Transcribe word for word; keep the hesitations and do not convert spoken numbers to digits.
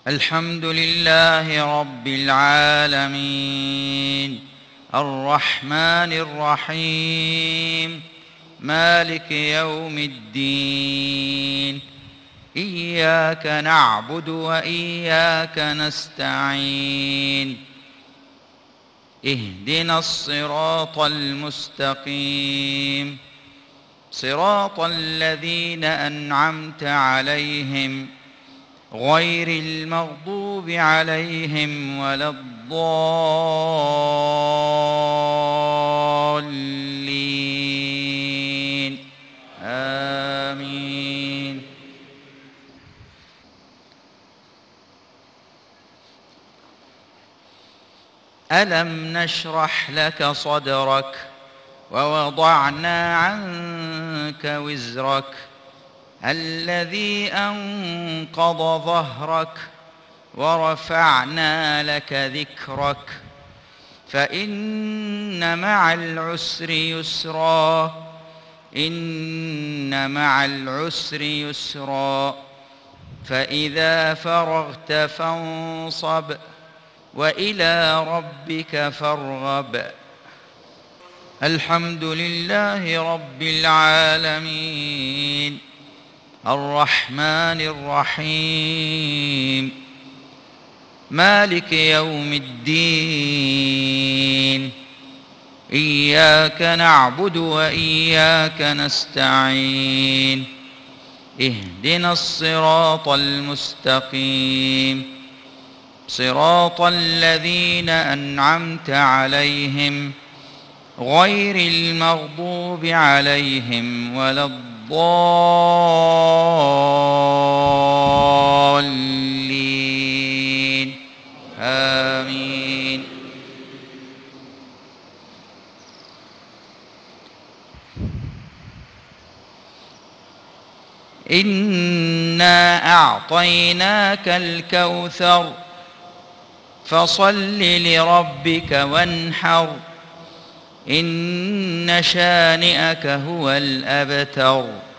الحمد لله رب العالمين الرحمن الرحيم مالك يوم الدين إياك نعبد وإياك نستعين اهدنا الصراط المستقيم صراط الذين أنعمت عليهم غير المغضوب عليهم ولا الضالين آمين. ألم نشرح لك صدرك ووضعنا عنك وزرك الذي أنقض ظهرك ورفعنا لك ذكرك فإن مع العسر يسرا إن مع العسر يسرا فإذا فرغت فانصب وإلى ربك فارغب. الحمد لله رب العالمين الرحمن الرحيم مالك يوم الدين إياك نعبد وإياك نستعين اهدنا الصراط المستقيم صراط الذين أنعمت عليهم غير المغضوب عليهم ولا الضالين آمين. إنا أعطيناك الكوثر فصل لربك وانحر إن شانئك هو الأبتر.